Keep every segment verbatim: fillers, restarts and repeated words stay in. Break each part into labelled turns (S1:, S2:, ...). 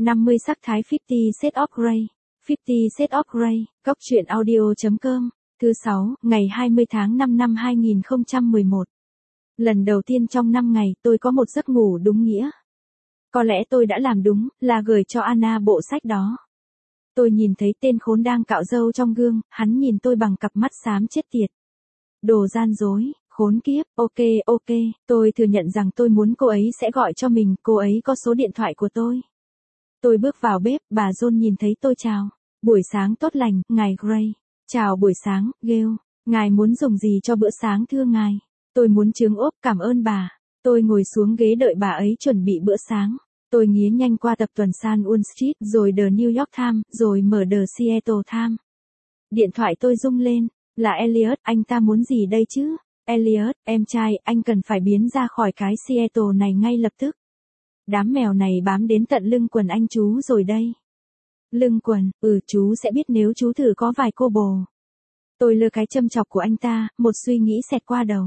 S1: năm mươi sắc thái fifty Shades of Grey. fifty Shades of Grey, góc truyện audio.com. Thứ sáu, ngày hai mươi tháng năm năm hai nghìn không trăm mười một. Lần đầu tiên trong năm ngày tôi có một giấc ngủ đúng nghĩa. Có lẽ tôi đã làm đúng, là gửi cho Anna bộ sách đó. Tôi nhìn thấy tên khốn đang cạo râu trong gương, hắn nhìn tôi bằng cặp mắt xám chết tiệt. Đồ gian dối, khốn kiếp, ok ok, tôi thừa nhận rằng tôi muốn cô ấy sẽ gọi cho mình, cô ấy có số điện thoại của tôi. Tôi bước vào bếp, bà John nhìn thấy tôi chào. Buổi sáng tốt lành, ngài Gray. Chào buổi sáng, Gail. Ngài muốn dùng gì cho bữa sáng thưa ngài? Tôi muốn trứng ốp, cảm ơn bà. Tôi ngồi xuống ghế đợi bà ấy chuẩn bị bữa sáng. Tôi nghía nhanh qua tập tuần San Wall Street, rồi The New York Times, rồi mở The Seattle Times. Điện thoại tôi rung lên. Là Elliot, anh ta muốn gì đây chứ? Elliot, em trai, anh cần phải biến ra khỏi cái Seattle này ngay lập tức. Đám mèo này bám đến tận lưng quần anh chú rồi đây. Lưng quần, ừ chú sẽ biết nếu chú thử có vài cô bồ. Tôi lơ cái châm chọc của anh ta, một suy nghĩ xẹt qua đầu.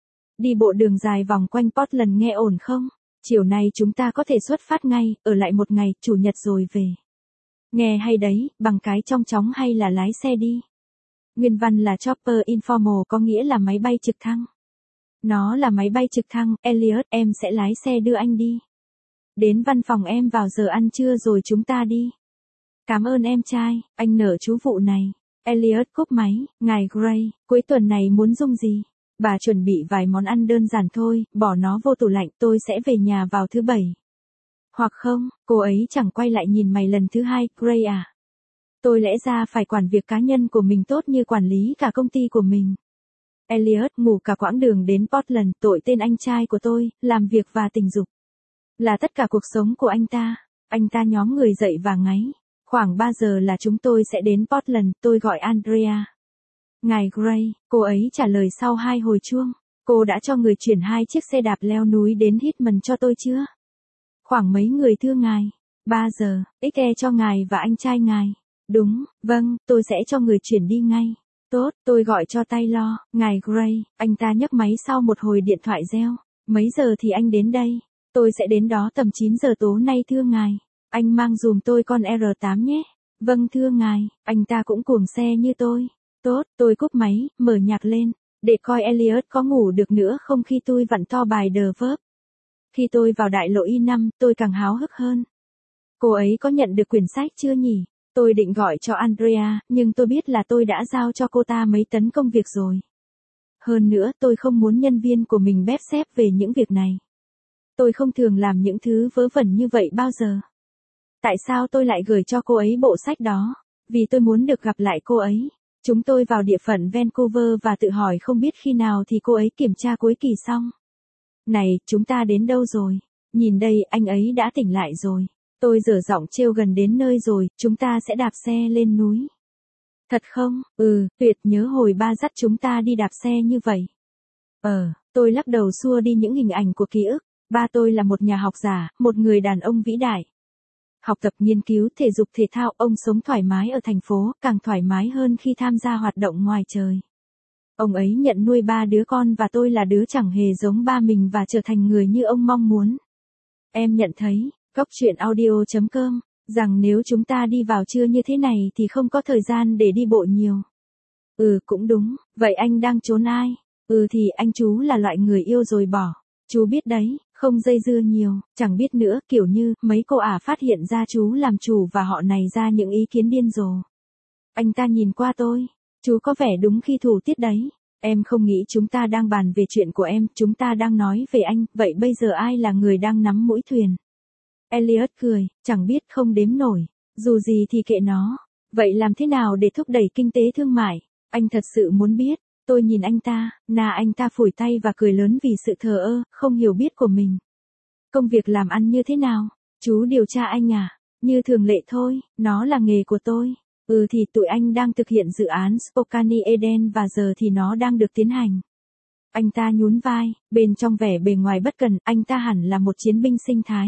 S1: Đi bộ đường dài vòng quanh Portland nghe ổn không? Chiều nay chúng ta có thể xuất phát ngay, ở lại một ngày, chủ nhật rồi về. Nghe hay đấy, bằng cái trong chóng hay là lái xe đi. Nguyên văn là chopper informal có nghĩa là máy bay trực thăng. Nó là máy bay trực thăng, Elliot, em sẽ lái xe đưa anh đi. Đến văn phòng em vào giờ ăn trưa rồi chúng ta đi. Cảm ơn em trai, anh nợ chú vụ này. Elliot cúp máy, ngài Gray, cuối tuần này muốn dùng gì? Bà chuẩn bị vài món ăn đơn giản thôi, bỏ nó vô tủ lạnh, tôi sẽ về nhà vào thứ bảy. Hoặc không, cô ấy chẳng quay lại nhìn mày lần thứ hai, Gray à. Tôi lẽ ra phải quản việc cá nhân của mình tốt như quản lý cả công ty của mình. Elliot ngủ cả quãng đường đến Portland, tội tên anh trai của tôi, làm việc và tình dục. Là tất cả cuộc sống của anh ta. Anh ta nhóm người dậy và ngáy. Khoảng ba giờ là chúng tôi sẽ đến Portland, tôi gọi Andrea. Ngài Gray, cô ấy trả lời sau hai hồi chuông. Cô đã cho người chuyển hai chiếc xe đạp leo núi đến Hitman cho tôi chưa? Khoảng mấy người thưa ngài? Ba giờ, ích e cho ngài và anh trai ngài. Đúng, vâng, tôi sẽ cho người chuyển đi ngay. Tốt, tôi gọi cho Taylor, ngài Gray, anh ta nhấc máy sau một hồi điện thoại reo. Mấy giờ thì anh đến đây? Tôi sẽ đến đó tầm chín giờ tối nay thưa ngài. Anh mang dùm tôi con R tám nhé. Vâng thưa ngài, anh ta cũng cuồng xe như tôi. Tốt, tôi cúp máy, mở nhạc lên. Để coi Elliot có ngủ được nữa không khi tôi vặn to bài The Verb. Khi tôi vào đại lộ Y năm, tôi càng háo hức hơn. Cô ấy có nhận được quyển sách chưa nhỉ? Tôi định gọi cho Andrea, nhưng tôi biết là tôi đã giao cho cô ta mấy tấn công việc rồi. Hơn nữa, tôi không muốn nhân viên của mình bép xép về những việc này. Tôi không thường làm những thứ vớ vẩn như vậy bao giờ. Tại sao tôi lại gửi cho cô ấy bộ sách đó? Vì tôi muốn được gặp lại cô ấy. Chúng tôi vào địa phận Vancouver và tự hỏi không biết khi nào thì cô ấy kiểm tra cuối kỳ xong. Này, chúng ta đến đâu rồi? Nhìn đây, anh ấy đã tỉnh lại rồi. Tôi dở giọng trêu gần đến nơi rồi, chúng ta sẽ đạp xe lên núi. Thật không? Ừ, tuyệt, nhớ hồi ba dắt chúng ta đi đạp xe như vậy. Ờ, tôi lắc đầu xua đi những hình ảnh của ký ức. Ba tôi là một nhà học giả, một người đàn ông vĩ đại. Học tập nghiên cứu thể dục thể thao, ông sống thoải mái ở thành phố, càng thoải mái hơn khi tham gia hoạt động ngoài trời. Ông ấy nhận nuôi ba đứa con và tôi là đứa chẳng hề giống ba mình và trở thành người như ông mong muốn. Em nhận thấy, góc truyện audio.com, rằng nếu chúng ta đi vào trưa như thế này thì không có thời gian để đi bộ nhiều. Ừ cũng đúng, vậy anh đang trốn ai? Ừ thì anh chú là loại người yêu rồi bỏ. Chú biết đấy, không dây dưa nhiều, chẳng biết nữa, kiểu như, mấy cô ả phát hiện ra chú làm chủ và họ này ra những ý kiến điên rồ. Anh ta nhìn qua tôi, chú có vẻ đúng khi thủ tiết đấy. Em không nghĩ chúng ta đang bàn về chuyện của em, chúng ta đang nói về anh, vậy bây giờ ai là người đang nắm mũi thuyền? Elliot cười, chẳng biết không đếm nổi, dù gì thì kệ nó. Vậy làm thế nào để thúc đẩy kinh tế thương mại? Anh thật sự muốn biết. Tôi nhìn anh ta, nà anh ta phủi tay và cười lớn vì sự thờ ơ, không hiểu biết của mình. Công việc làm ăn như thế nào? Chú điều tra anh à? Như thường lệ thôi, nó là nghề của tôi. Ừ thì tụi anh đang thực hiện dự án Spokane Eden và giờ thì nó đang được tiến hành. Anh ta nhún vai, bên trong vẻ bề ngoài bất cần, anh ta hẳn là một chiến binh sinh thái.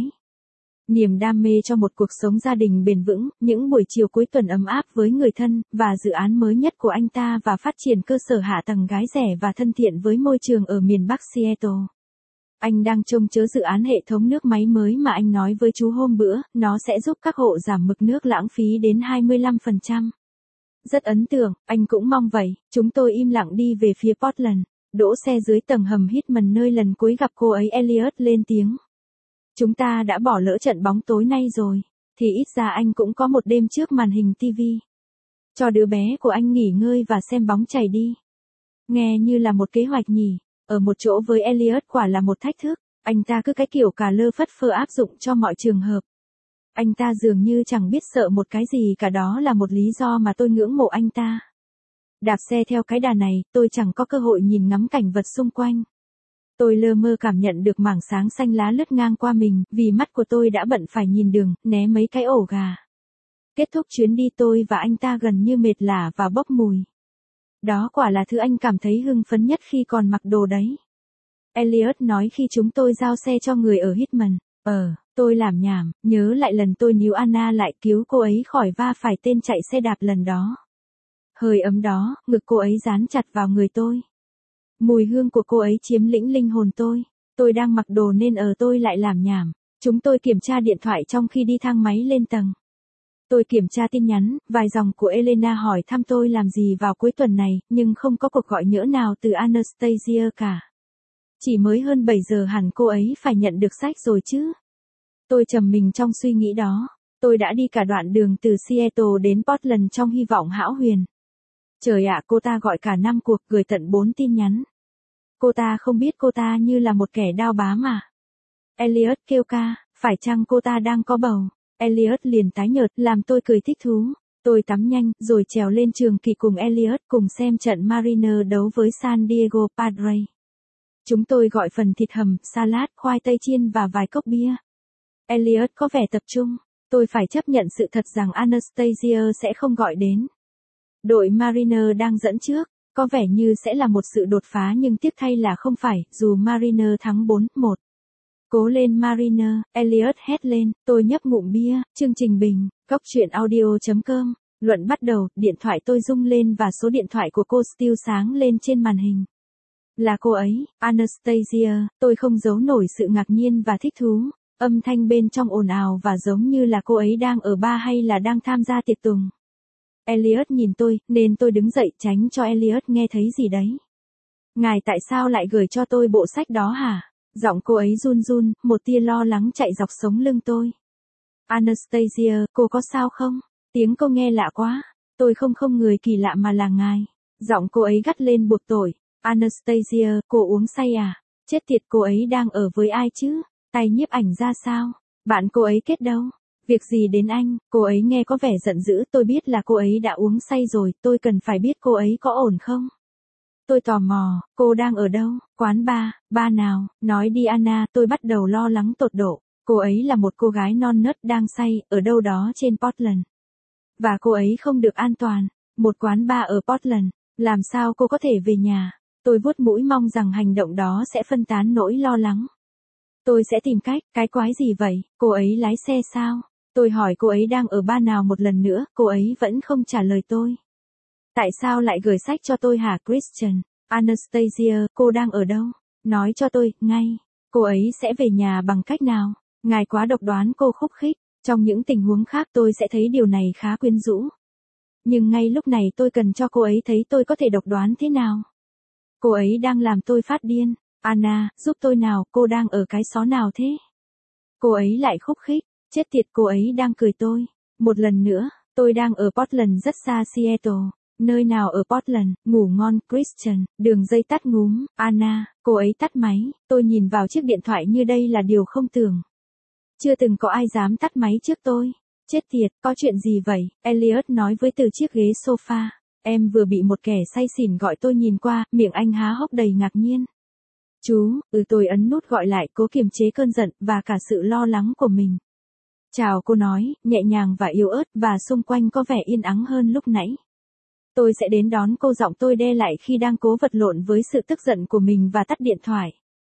S1: Niềm đam mê cho một cuộc sống gia đình bền vững, những buổi chiều cuối tuần ấm áp với người thân, và dự án mới nhất của anh ta và phát triển cơ sở hạ tầng gái rẻ và thân thiện với môi trường ở miền Bắc Seattle. Anh đang trông chớ dự án hệ thống nước máy mới mà anh nói với chú hôm bữa, nó sẽ giúp các hộ giảm mực nước lãng phí đến hai mươi lăm phần trăm. Rất ấn tượng, anh cũng mong vậy. Chúng tôi im lặng đi về phía Portland, đỗ xe dưới tầng hầm Hitman nơi lần cuối gặp cô ấy. Elliot lên tiếng. Chúng ta đã bỏ lỡ trận bóng tối nay rồi, thì ít ra anh cũng có một đêm trước màn hình ti vi. Cho đứa bé của anh nghỉ ngơi và xem bóng chảy đi. Nghe như là một kế hoạch nhỉ. Ở một chỗ với Elliot quả là một thách thức, anh ta cứ cái kiểu cà lơ phất phơ áp dụng cho mọi trường hợp. Anh ta dường như chẳng biết sợ một cái gì cả, đó là một lý do mà tôi ngưỡng mộ anh ta. Đạp xe theo cái đà này, tôi chẳng có cơ hội nhìn ngắm cảnh vật xung quanh. Tôi lơ mơ cảm nhận được mảng sáng xanh lá lướt ngang qua mình, vì mắt của tôi đã bận phải nhìn đường, né mấy cái ổ gà. Kết thúc chuyến đi tôi và anh ta gần như mệt lả và bốc mùi. Đó quả là thứ anh cảm thấy hưng phấn nhất khi còn mặc đồ đấy. Elliot nói khi chúng tôi giao xe cho người ở Hitman. Ờ, tôi làm nhảm, nhớ lại lần tôi níu Anna lại cứu cô ấy khỏi va phải tên chạy xe đạp lần đó. Hơi ấm đó, ngực cô ấy dán chặt vào người tôi. Mùi hương của cô ấy chiếm lĩnh linh hồn tôi. Tôi đang mặc đồ nên ở tôi lại làm nhảm. Chúng tôi kiểm tra điện thoại trong khi đi thang máy lên tầng. Tôi kiểm tra tin nhắn, vài dòng của Elena hỏi thăm tôi làm gì vào cuối tuần này, nhưng không có cuộc gọi nhỡ nào từ Anastasia cả. Chỉ mới hơn bảy giờ hẳn cô ấy phải nhận được sách rồi chứ. Tôi trầm mình trong suy nghĩ đó. Tôi đã đi cả đoạn đường từ Seattle đến Portland trong hy vọng hão huyền. Trời ạ, cô ta gọi cả năm cuộc, gửi tận bốn tin nhắn. Cô ta không biết cô ta như là một kẻ đao bá mà. Elliot kêu ca, phải chăng cô ta đang có bầu? Elliot liền tái nhợt, làm tôi cười thích thú. Tôi tắm nhanh, rồi trèo lên trường kỳ cùng Elliot cùng xem trận Mariner đấu với San Diego Padres. Chúng tôi gọi phần thịt hầm, salad, khoai tây chiên và vài cốc bia. Elliot có vẻ tập trung. Tôi phải chấp nhận sự thật rằng Anastasia sẽ không gọi đến. Đội Mariner đang dẫn trước, có vẻ như sẽ là một sự đột phá nhưng tiếc thay là không phải, dù Mariner thắng bốn một. Cố lên Mariner, Elliot hét lên, tôi nhấp ngụm bia. Chương trình bình, góc truyện audio chấm com. Luận bắt đầu, điện thoại tôi rung lên và số điện thoại của cô Steele sáng lên trên màn hình. Là cô ấy, Anastasia. Tôi không giấu nổi sự ngạc nhiên và thích thú. Âm thanh bên trong ồn ào và giống như là cô ấy đang ở bar hay là đang tham gia tiệc tùng. Elliot nhìn tôi, nên tôi đứng dậy tránh cho Elliot nghe thấy gì đấy. Ngài tại sao lại gửi cho tôi bộ sách đó hả? Giọng cô ấy run run, một tia lo lắng chạy dọc sống lưng tôi. Anastasia, cô có sao không? Tiếng cô nghe lạ quá. Tôi không không người kỳ lạ mà là ngài. Giọng cô ấy gắt lên buộc tội. Anastasia, cô uống say à? Chết tiệt, cô ấy đang ở với ai chứ? Tay nhiếp ảnh ra sao? Bạn cô ấy kết đâu? Việc gì đến anh? Cô ấy nghe có vẻ giận dữ. Tôi biết là cô ấy đã uống say rồi. Tôi cần phải biết cô ấy có ổn không? Tôi tò mò, cô đang ở đâu? Quán bar, bar nào? Nói đi Anna. Tôi bắt đầu lo lắng tột độ. Cô ấy là một cô gái non nớt đang say, ở đâu đó trên Portland. Và cô ấy không được an toàn. Một quán bar ở Portland. Làm sao cô có thể về nhà? Tôi vuốt mũi mong rằng hành động đó sẽ phân tán nỗi lo lắng. Tôi sẽ tìm cách. Cái quái gì vậy? Cô ấy lái xe sao? Tôi hỏi cô ấy đang ở bar nào một lần nữa, cô ấy vẫn không trả lời tôi. Tại sao lại gửi sách cho tôi hả Christian? Anastasia, cô đang ở đâu? Nói cho tôi, ngay. Cô ấy sẽ về nhà bằng cách nào? Ngài quá độc đoán, cô khúc khích. Trong những tình huống khác tôi sẽ thấy điều này khá quyến rũ. Nhưng ngay lúc này tôi cần cho cô ấy thấy tôi có thể độc đoán thế nào. Cô ấy đang làm tôi phát điên. Anna, giúp tôi nào, cô đang ở cái xó nào thế? Cô ấy lại khúc khích. Chết tiệt, cô ấy đang cười tôi. Một lần nữa, tôi đang ở Portland rất xa Seattle. Nơi nào ở Portland? Ngủ ngon, Christian. Đường dây tắt ngúm. Anna, cô ấy tắt máy. Tôi nhìn vào chiếc điện thoại như đây là điều không tưởng. Chưa từng có ai dám tắt máy trước tôi. Chết tiệt, có chuyện gì vậy? Elliot nói với từ chiếc ghế sofa. Em vừa bị một kẻ say xỉn gọi. Tôi nhìn qua, miệng anh há hốc đầy ngạc nhiên. Chú, ừ tôi ấn nút gọi lại, cố kiềm chế cơn giận, và cả sự lo lắng của mình. Chào, cô nói, nhẹ nhàng và yếu ớt, và xung quanh có vẻ yên ắng hơn lúc nãy. Tôi sẽ đến đón cô, giọng tôi đe lại khi đang cố vật lộn với sự tức giận của mình và tắt điện thoại.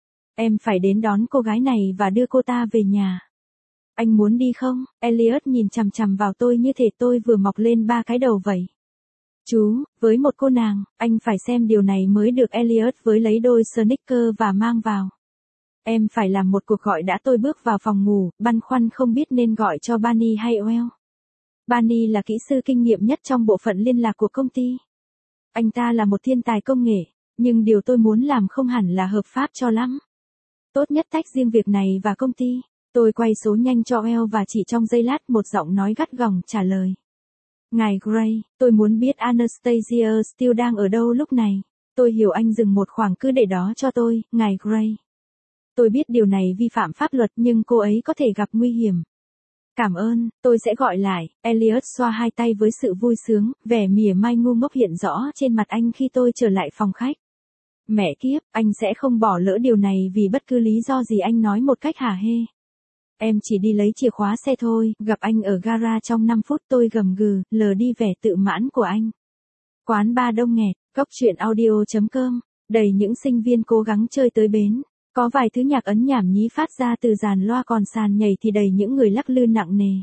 S1: Em phải đến đón cô gái này và đưa cô ta về nhà. Anh muốn đi không? Elliot nhìn chằm chằm vào tôi như thể tôi vừa mọc lên ba cái đầu vậy. Chú, với một cô nàng, anh phải xem điều này mới được. Elliot với lấy đôi sneaker và mang vào. Em phải làm một cuộc gọi đã. Tôi bước vào phòng ngủ, băn khoăn không biết nên gọi cho Barney hay Well. Barney là kỹ sư kinh nghiệm nhất trong bộ phận liên lạc của công ty. Anh ta là một thiên tài công nghệ, nhưng điều tôi muốn làm không hẳn là hợp pháp cho lắm. Tốt nhất tách riêng việc này và công ty. Tôi quay số nhanh cho Well và chỉ trong giây lát một giọng nói gắt gỏng trả lời. Ngài Gray, tôi muốn biết Anastasia Steele đang ở đâu lúc này. Tôi hiểu anh dừng một khoảng cứ để đó cho tôi, ngài Gray. Tôi biết điều này vi phạm pháp luật nhưng cô ấy có thể gặp nguy hiểm. Cảm ơn, tôi sẽ gọi lại. Elliot xoa hai tay với sự vui sướng, vẻ mỉa mai ngu ngốc hiện rõ trên mặt anh khi tôi trở lại phòng khách. Mẹ kiếp, anh sẽ không bỏ lỡ điều này vì bất cứ lý do gì, anh nói một cách hả hê. Em chỉ đi lấy chìa khóa xe thôi, gặp anh ở gara trong năm phút. Tôi gầm gừ, lờ đi vẻ tự mãn của anh. Quán bar đông nghẹt, góc truyện audio chấm com, đầy những sinh viên cố gắng chơi tới bến. Có vài thứ nhạc ấn nhảm nhí phát ra từ dàn loa, còn sàn nhảy thì đầy những người lắc lư nặng nề.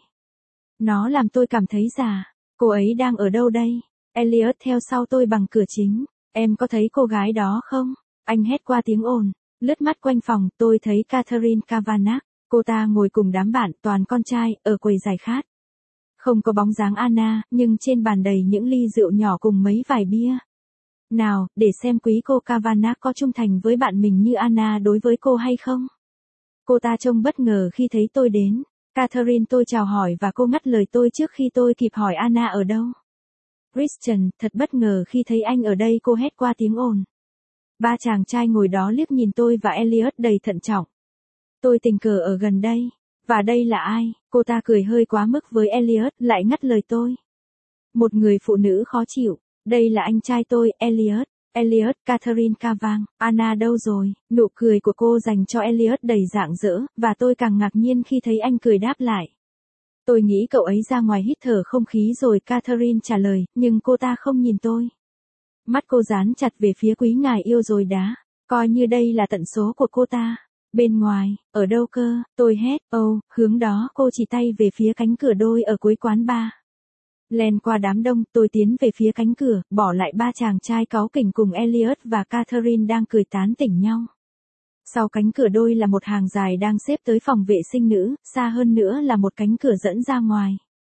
S1: Nó làm tôi cảm thấy già. Cô ấy đang ở đâu đây? Elliot theo sau tôi bằng cửa chính. Em có thấy cô gái đó không? Anh hét qua tiếng ồn. Lướt mắt quanh phòng, tôi thấy Catherine Kavanagh. Cô ta ngồi cùng đám bạn toàn con trai, ở quầy giải khát. Không có bóng dáng Anna, nhưng trên bàn đầy những ly rượu nhỏ cùng mấy vài bia. Nào, để xem quý cô Kavanagh có trung thành với bạn mình như Anna đối với cô hay không. Cô ta trông bất ngờ khi thấy tôi đến. Catherine, tôi chào hỏi và cô ngắt lời tôi trước khi tôi kịp hỏi Anna ở đâu. Christian, thật bất ngờ khi thấy anh ở đây, cô hét qua tiếng ồn. Ba chàng trai ngồi đó liếc nhìn tôi và Elliot đầy thận trọng. Tôi tình cờ ở gần đây. Và đây là ai? Cô ta cười hơi quá mức với Elliot, lại ngắt lời tôi. Một người phụ nữ khó chịu. Đây là anh trai tôi, Elliot. Elliot, Catherine Kavanagh. Anna đâu rồi? Nụ cười của cô dành cho Elliot đầy rạng rỡ, và tôi càng ngạc nhiên khi thấy anh cười đáp lại. Tôi nghĩ cậu ấy ra ngoài hít thở không khí rồi, Catherine trả lời, nhưng cô ta không nhìn tôi. Mắt cô dán chặt về phía quý ngài yêu rồi đá. Coi như đây là tận số của cô ta. Bên ngoài, ở đâu cơ? Tôi hét, ồ, hướng đó. Cô chỉ tay về phía cánh cửa đôi ở cuối quán bar. Len qua đám đông, tôi tiến về phía cánh cửa, bỏ lại ba chàng trai cáu kỉnh cùng Elliot và Catherine đang cười tán tỉnh nhau. Sau cánh cửa đôi là một hàng dài đang xếp tới phòng vệ sinh nữ, xa hơn nữa là một cánh cửa dẫn ra ngoài.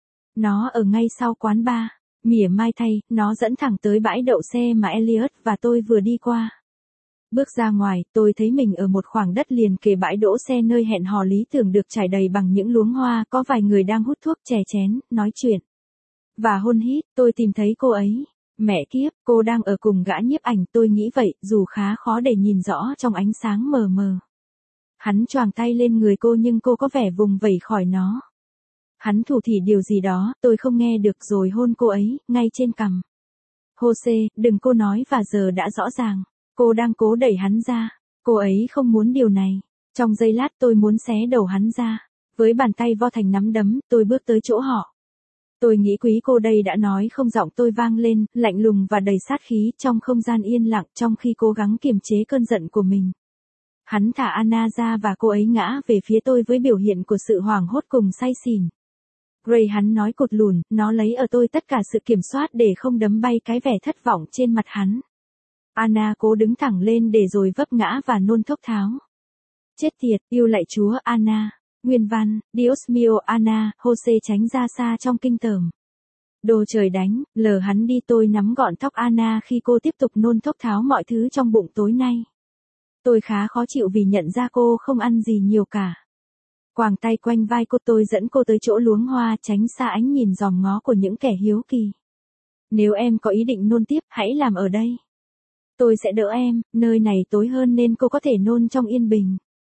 S1: Nó ở ngay sau quán bar. Mỉa mai thay, nó dẫn thẳng tới bãi đậu xe mà Elliot và tôi vừa đi qua. Bước ra ngoài, tôi thấy mình ở một khoảng đất liền kề bãi đỗ xe nơi hẹn hò lý tưởng được trải đầy bằng những luống hoa, có vài người đang hút thuốc, chè chén, nói chuyện. Và hôn hít, tôi tìm thấy cô ấy. Mẹ kiếp, cô đang ở cùng gã nhiếp ảnh, tôi nghĩ vậy, dù khá khó để nhìn rõ trong ánh sáng mờ mờ. Hắn choàng tay lên người cô nhưng cô có vẻ vùng vẩy khỏi nó. Hắn thủ thỉ điều gì đó, tôi không nghe được rồi hôn cô ấy, ngay trên cằm. Jose, đừng, cô nói và giờ đã rõ ràng. Cô đang cố đẩy hắn ra. Cô ấy không muốn điều này. Trong giây lát tôi muốn xé đầu hắn ra. Với bàn tay vo thành nắm đấm, tôi bước tới chỗ họ. Tôi nghĩ quý cô đây đã nói không, giọng tôi vang lên, lạnh lùng và đầy sát khí trong không gian yên lặng trong khi cố gắng kiềm chế cơn giận của mình. Hắn thả Anna ra và cô ấy ngã về phía tôi với biểu hiện của sự hoảng hốt cùng say xỉn. Gray, hắn nói cụt lùn, nó lấy ở tôi tất cả sự kiểm soát để không đấm bay cái vẻ thất vọng trên mặt hắn. Anna cố đứng thẳng lên để rồi vấp ngã và nôn thốc tháo. Chết tiệt, yêu lạy Chúa, Anna. Nguyên văn, Dios mio Anna, Jose tránh ra xa trong kinh tởm. Đồ trời đánh, lờ hắn đi. Tôi nắm gọn tóc Anna khi cô tiếp tục nôn thốc tháo mọi thứ trong bụng tối nay. Tôi khá khó chịu vì nhận ra cô không ăn gì nhiều cả. Quàng tay quanh vai cô, tôi dẫn cô tới chỗ luống hoa, tránh xa ánh nhìn dòm ngó của những kẻ hiếu kỳ. Nếu em có ý định nôn tiếp, hãy làm ở đây. Tôi sẽ đỡ em, nơi này tối hơn nên cô có thể nôn trong yên bình.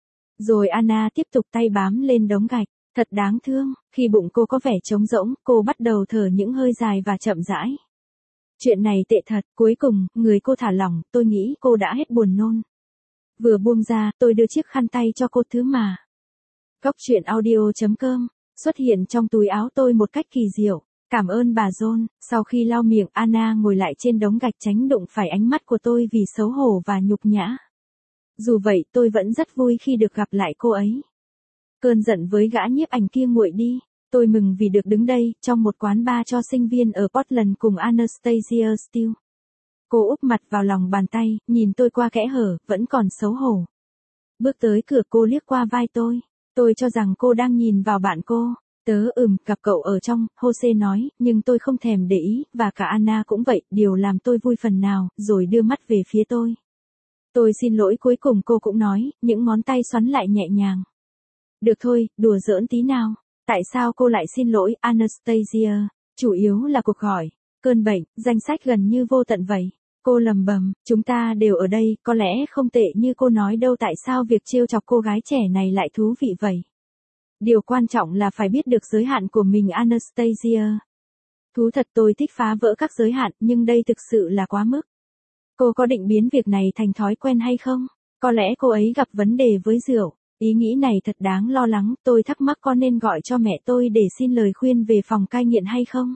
S1: Rồi Anna tiếp tục tay bám lên đống gạch. Thật đáng thương, khi bụng cô có vẻ trống rỗng, cô bắt đầu thở những hơi dài và chậm rãi. Chuyện này tệ thật. Cuối cùng, người cô thả lỏng, tôi nghĩ cô đã hết buồn nôn. Vừa buông ra, tôi đưa chiếc khăn tay cho cô, thứ mà Góc truyện audio chấm com xuất hiện trong túi áo tôi một cách kỳ diệu. Cảm ơn bà John. Sau khi lau miệng, Anna ngồi lại trên đống gạch tránh đụng phải ánh mắt của tôi vì xấu hổ và nhục nhã. Dù vậy, tôi vẫn rất vui khi được gặp lại cô ấy. Cơn giận với gã nhiếp ảnh kia nguội đi. Tôi mừng vì được đứng đây, trong một quán bar cho sinh viên ở Portland cùng Anastasia Steele. Cô úp mặt vào lòng bàn tay, nhìn tôi qua kẽ hở, vẫn còn xấu hổ. Bước tới cửa cô liếc qua vai tôi. Tôi cho rằng cô đang nhìn vào bạn cô. Tớ ừm, gặp cậu ở trong, Jose nói, nhưng tôi không thèm để ý, và cả Anna cũng vậy, điều làm tôi vui phần nào, rồi đưa mắt về phía tôi. Tôi xin lỗi cuối cùng cô cũng nói, những ngón tay xoắn lại nhẹ nhàng. Được thôi, đùa giỡn tí nào. Tại sao cô lại xin lỗi, Anastasia? Chủ yếu là cuộc gọi, cơn bệnh, danh sách gần như vô tận vậy. Cô lầm bầm, chúng ta đều ở đây, có lẽ không tệ như cô nói đâu, tại sao việc trêu chọc cô gái trẻ này lại thú vị vậy? Điều quan trọng là phải biết được giới hạn của mình, Anastasia. Thú thật tôi thích phá vỡ các giới hạn, nhưng đây thực sự là quá mức. Cô có định biến việc này thành thói quen hay không? Có lẽ cô ấy gặp vấn đề với rượu. Ý nghĩ này thật đáng lo lắng, tôi thắc mắc có nên gọi cho mẹ tôi để xin lời khuyên về phòng cai nghiện hay không?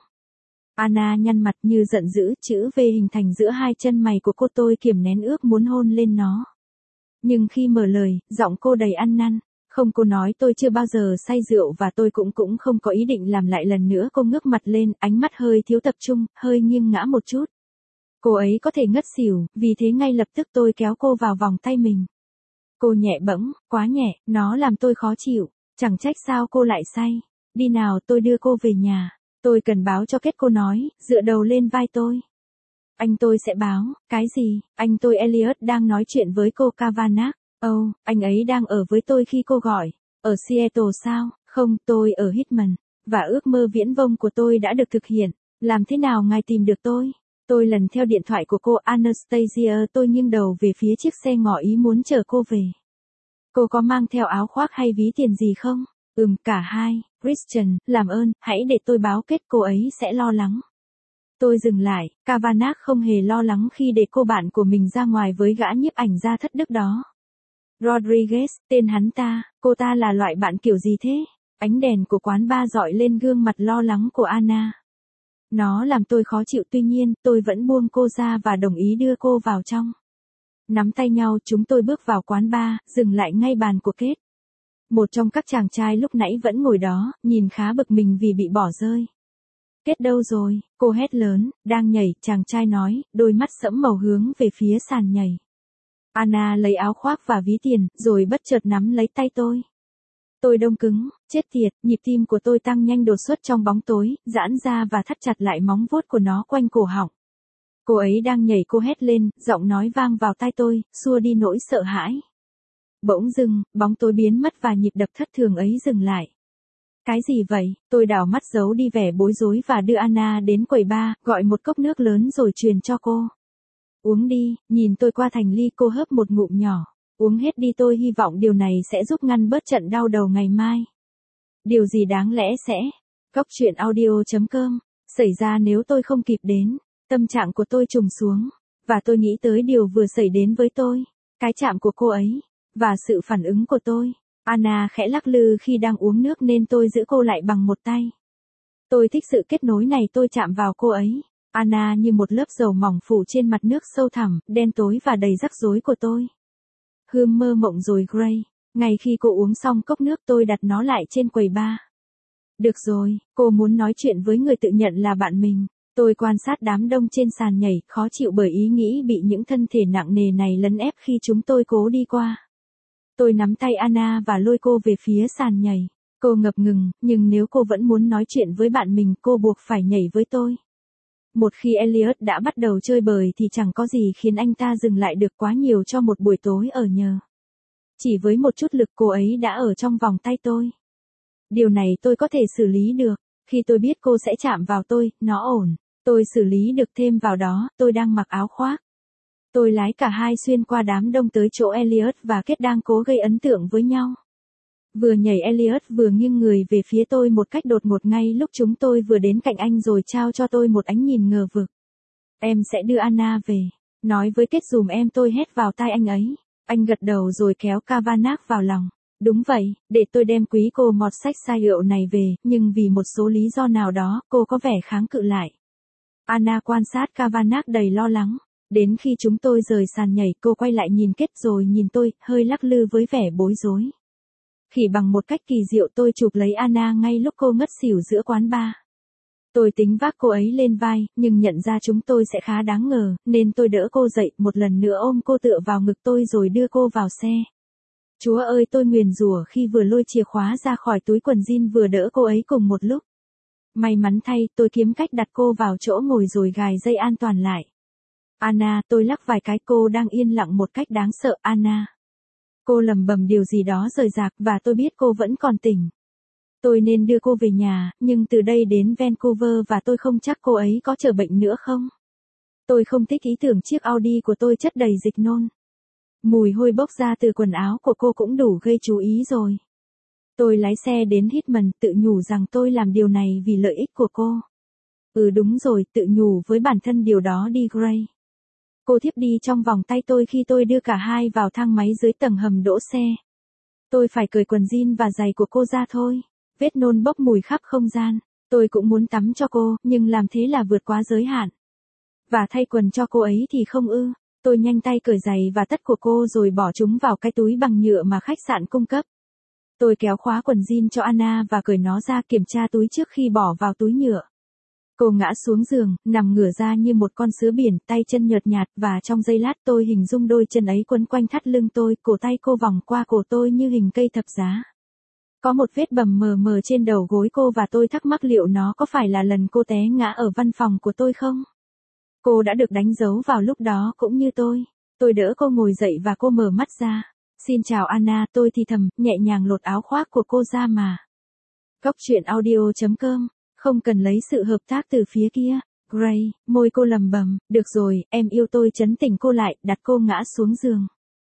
S1: Anna nhăn mặt như giận dữ, chữ V hình thành giữa hai chân mày của cô, tôi kiềm nén ước muốn hôn lên nó. Nhưng khi mở lời, giọng cô đầy ăn năn. Không, cô nói tôi chưa bao giờ say rượu và tôi cũng cũng không có ý định làm lại lần nữa. Cô ngước mặt lên, ánh mắt hơi thiếu tập trung, hơi nghiêng ngã một chút. Cô ấy có thể ngất xỉu, vì thế ngay lập tức tôi kéo cô vào vòng tay mình. Cô nhẹ bẫng, quá nhẹ, nó làm tôi khó chịu, chẳng trách sao cô lại say. Đi nào, tôi đưa cô về nhà. Tôi cần báo cho kết, cô nói, dựa đầu lên vai tôi. Anh tôi sẽ báo, cái gì? Anh tôi Elliot đang nói chuyện với cô Kavanagh. Ồ, oh, anh ấy đang ở với tôi khi cô gọi. Ở Seattle sao? Không, tôi ở Hitman. Và ước mơ viễn vông của tôi đã được thực hiện. Làm thế nào ngài tìm được tôi? Tôi lần theo điện thoại của cô Anastasia, tôi nghiêng đầu về phía chiếc xe ngỏ ý muốn chở cô về. Cô có mang theo áo khoác hay ví tiền gì không? Ừm, cả hai. Christian, làm ơn, hãy để tôi báo kết, cô ấy sẽ lo lắng. Tôi dừng lại, Kavanagh không hề lo lắng khi để cô bạn của mình ra ngoài với gã nhiếp ảnh gia thất đức đó. Rodriguez, tên hắn ta, cô ta là loại bạn kiểu gì thế? Ánh đèn của quán bar dọi lên gương mặt lo lắng của Anna. Nó làm tôi khó chịu, tuy nhiên, tôi vẫn buông cô ra và đồng ý đưa cô vào trong. Nắm tay nhau, chúng tôi bước vào quán bar, dừng lại ngay bàn của Kết. Một trong các chàng trai lúc nãy vẫn ngồi đó, nhìn khá bực mình vì bị bỏ rơi. Kết đâu rồi? Cô hét lớn, đang nhảy, chàng trai nói, đôi mắt sẫm màu hướng về phía sàn nhảy. Anna lấy áo khoác và ví tiền, rồi bất chợt nắm lấy tay tôi. Tôi đông cứng, chết tiệt, nhịp tim của tôi tăng nhanh đột xuất trong bóng tối, giãn ra và thắt chặt lại móng vuốt của nó quanh cổ họng. Cô ấy đang nhảy, cô hét lên, giọng nói vang vào tai tôi, xua đi nỗi sợ hãi. Bỗng dưng, bóng tối biến mất và nhịp đập thất thường ấy dừng lại. Cái gì vậy? Tôi đảo mắt giấu đi vẻ bối rối và đưa Anna đến quầy bar, gọi một cốc nước lớn rồi truyền cho cô. Uống đi, nhìn tôi qua thành ly, cô hớp một ngụm nhỏ. Uống hết đi, tôi hy vọng điều này sẽ giúp ngăn bớt trận đau đầu ngày mai. Điều gì đáng lẽ sẽ? Góc truyện audio chấm com. Xảy ra nếu tôi không kịp đến. Tâm trạng của tôi trùng xuống. Và tôi nghĩ tới điều vừa xảy đến với tôi. Cái chạm của cô ấy. Và sự phản ứng của tôi. Anna khẽ lắc lư khi đang uống nước nên tôi giữ cô lại bằng một tay. Tôi thích sự kết nối này, tôi chạm vào cô ấy. Anna như một lớp dầu mỏng phủ trên mặt nước sâu thẳm, đen tối và đầy rắc rối của tôi. Hương mơ mộng rồi Gray. Ngay khi cô uống xong cốc nước, tôi đặt nó lại trên quầy bar. Được rồi, cô muốn nói chuyện với người tự nhận là bạn mình. Tôi quan sát đám đông trên sàn nhảy, khó chịu bởi ý nghĩ bị những thân thể nặng nề này lấn ép khi chúng tôi cố đi qua. Tôi nắm tay Anna và lôi cô về phía sàn nhảy. Cô ngập ngừng, nhưng nếu cô vẫn muốn nói chuyện với bạn mình, cô buộc phải nhảy với tôi. Một khi Elliot đã bắt đầu chơi bời thì chẳng có gì khiến anh ta dừng lại được quá nhiều cho một buổi tối ở nhờ. Chỉ với một chút lực, cô ấy đã ở trong vòng tay tôi. Điều này tôi có thể xử lý được. Khi tôi biết cô sẽ chạm vào tôi, nó ổn. Tôi xử lý được, thêm vào đó, tôi đang mặc áo khoác. Tôi lái cả hai xuyên qua đám đông tới chỗ Elliot và Kết đang cố gây ấn tượng với nhau. Vừa nhảy, Elliot vừa nghiêng người về phía tôi một cách đột ngột ngay lúc chúng tôi vừa đến cạnh anh, rồi trao cho tôi một ánh nhìn ngờ vực. Em sẽ đưa Anna về. Nói với Kết dùm em, tôi hét vào tai anh ấy. Anh gật đầu rồi kéo Kavanagh vào lòng. Đúng vậy, để tôi đem quý cô mọt sách sai rượu này về, nhưng vì một số lý do nào đó, cô có vẻ kháng cự lại. Anna quan sát Kavanagh đầy lo lắng. Đến khi chúng tôi rời sàn nhảy, cô quay lại nhìn Kết rồi nhìn tôi, hơi lắc lư với vẻ bối rối. Khỉ bằng một cách kỳ diệu, tôi chụp lấy Anna ngay lúc cô ngất xỉu giữa quán bar. Tôi tính vác cô ấy lên vai, nhưng nhận ra chúng tôi sẽ khá đáng ngờ, nên tôi đỡ cô dậy, một lần nữa ôm cô tựa vào ngực tôi rồi đưa cô vào xe. Chúa ơi, tôi nguyền rủa khi vừa lôi chìa khóa ra khỏi túi quần jean vừa đỡ cô ấy cùng một lúc. May mắn thay, tôi kiếm cách đặt cô vào chỗ ngồi rồi gài dây an toàn lại. Anna, tôi lắc vài cái, cô đang yên lặng một cách đáng sợ. Anna. Cô lầm bầm điều gì đó rời rạc và tôi biết cô vẫn còn tỉnh. Tôi nên đưa cô về nhà, nhưng từ đây đến Vancouver và tôi không chắc cô ấy có trở bệnh nữa không. Tôi không thích ý tưởng chiếc Audi của tôi chất đầy dịch nôn. Mùi hôi bốc ra từ quần áo của cô cũng đủ gây chú ý rồi. Tôi lái xe đến Hitman, tự nhủ rằng tôi làm điều này vì lợi ích của cô. Ừ đúng rồi, tự nhủ với bản thân điều đó đi Gray. Cô thiếp đi trong vòng tay tôi khi tôi đưa cả hai vào thang máy dưới tầng hầm đỗ xe. Tôi phải cởi quần jean và giày của cô ra thôi. Vết nôn bốc mùi khắp không gian. Tôi cũng muốn tắm cho cô, nhưng làm thế là vượt quá giới hạn. Và thay quần cho cô ấy thì không ư. Tôi nhanh tay cởi giày và tất của cô rồi bỏ chúng vào cái túi bằng nhựa mà khách sạn cung cấp. Tôi kéo khóa quần jean cho Anna và cởi nó ra, kiểm tra túi trước khi bỏ vào túi nhựa. Cô ngã xuống giường, nằm ngửa ra như một con sứa biển, tay chân nhợt nhạt, và trong giây lát tôi hình dung đôi chân ấy quấn quanh thắt lưng tôi, cổ tay cô vòng qua cổ tôi như hình cây thập giá. Có một vết bầm mờ mờ trên đầu gối cô và tôi thắc mắc liệu nó có phải là lần cô té ngã ở văn phòng của tôi không? Cô đã được đánh dấu vào lúc đó cũng như tôi. Tôi đỡ cô ngồi dậy và cô mở mắt ra. Xin chào Anna, tôi thì thầm, nhẹ nhàng lột áo khoác của cô ra mà. Góc truyện audio chấm com, không cần lấy sự hợp tác từ phía kia. Gray, môi cô lầm bầm, được rồi, em yêu tôi, trấn tĩnh cô lại, đặt cô ngã xuống giường.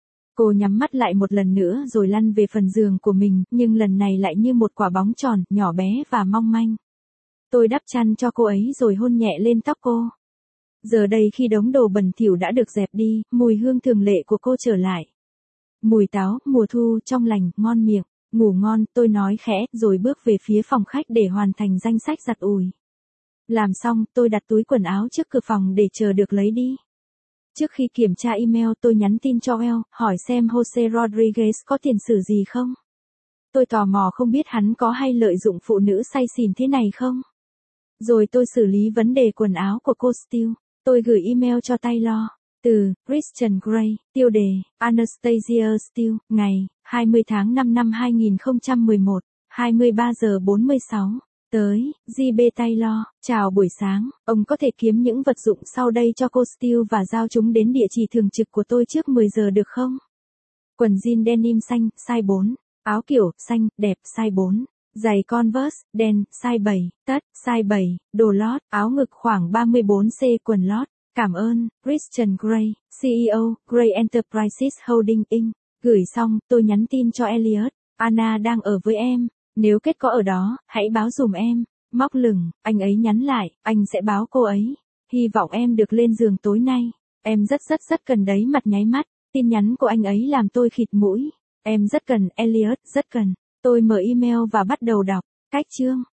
S1: Cô nhắm mắt lại một lần nữa rồi lăn về phần giường của mình, nhưng lần này lại như một quả bóng tròn, nhỏ bé và mong manh. Tôi đắp chăn cho cô ấy rồi hôn nhẹ lên tóc cô. Giờ đây khi đống đồ bẩn thỉu đã được dẹp đi, mùi hương thường lệ của cô trở lại. Mùi táo, mùa thu, trong lành, ngon miệng. Ngủ ngon, tôi nói khẽ, rồi bước về phía phòng khách để hoàn thành danh sách giặt ủi. Làm xong, tôi đặt túi quần áo trước cửa phòng để chờ được lấy đi. Trước khi kiểm tra email, tôi nhắn tin cho Elle, hỏi xem Jose Rodriguez có tiền sử gì không. Tôi tò mò không biết hắn có hay lợi dụng phụ nữ say xỉn thế này không. Rồi tôi xử lý vấn đề quần áo của cô Steele. Tôi gửi email cho Taylor. Từ Christian Grey, tiêu đề Anastasia Steele, ngày hai mươi tháng năm năm hai nghìn không trăm mười một, hai mươi ba giờ bốn mươi sáu. Tới giê bê Taylor, chào buổi sáng, ông có thể kiếm những vật dụng sau đây cho cô Steele và giao chúng đến địa chỉ thường trực của tôi trước mười giờ được không? Quần jean denim xanh, size bốn, áo kiểu xanh, đẹp, size bốn. Giày Converse, đen, size bảy, tất, size bảy, đồ lót, áo ngực khoảng ba mươi bốn xăng-ti-mét, quần lót. Cảm ơn, Christian Grey, xê e ô, Grey Enterprises Holding Incorporated. Gửi xong, tôi nhắn tin cho Elliot. Anna đang ở với em. Nếu Kết có ở đó, hãy báo dùm em. Móc lửng, anh ấy nhắn lại, anh sẽ báo cô ấy. Hy vọng em được lên giường tối nay. Em rất rất rất cần đấy, mặt nháy mắt. Tin nhắn của anh ấy làm tôi khịt mũi. Em rất cần, Elliot, rất cần. Tôi mở email và bắt đầu đọc. Cách chương.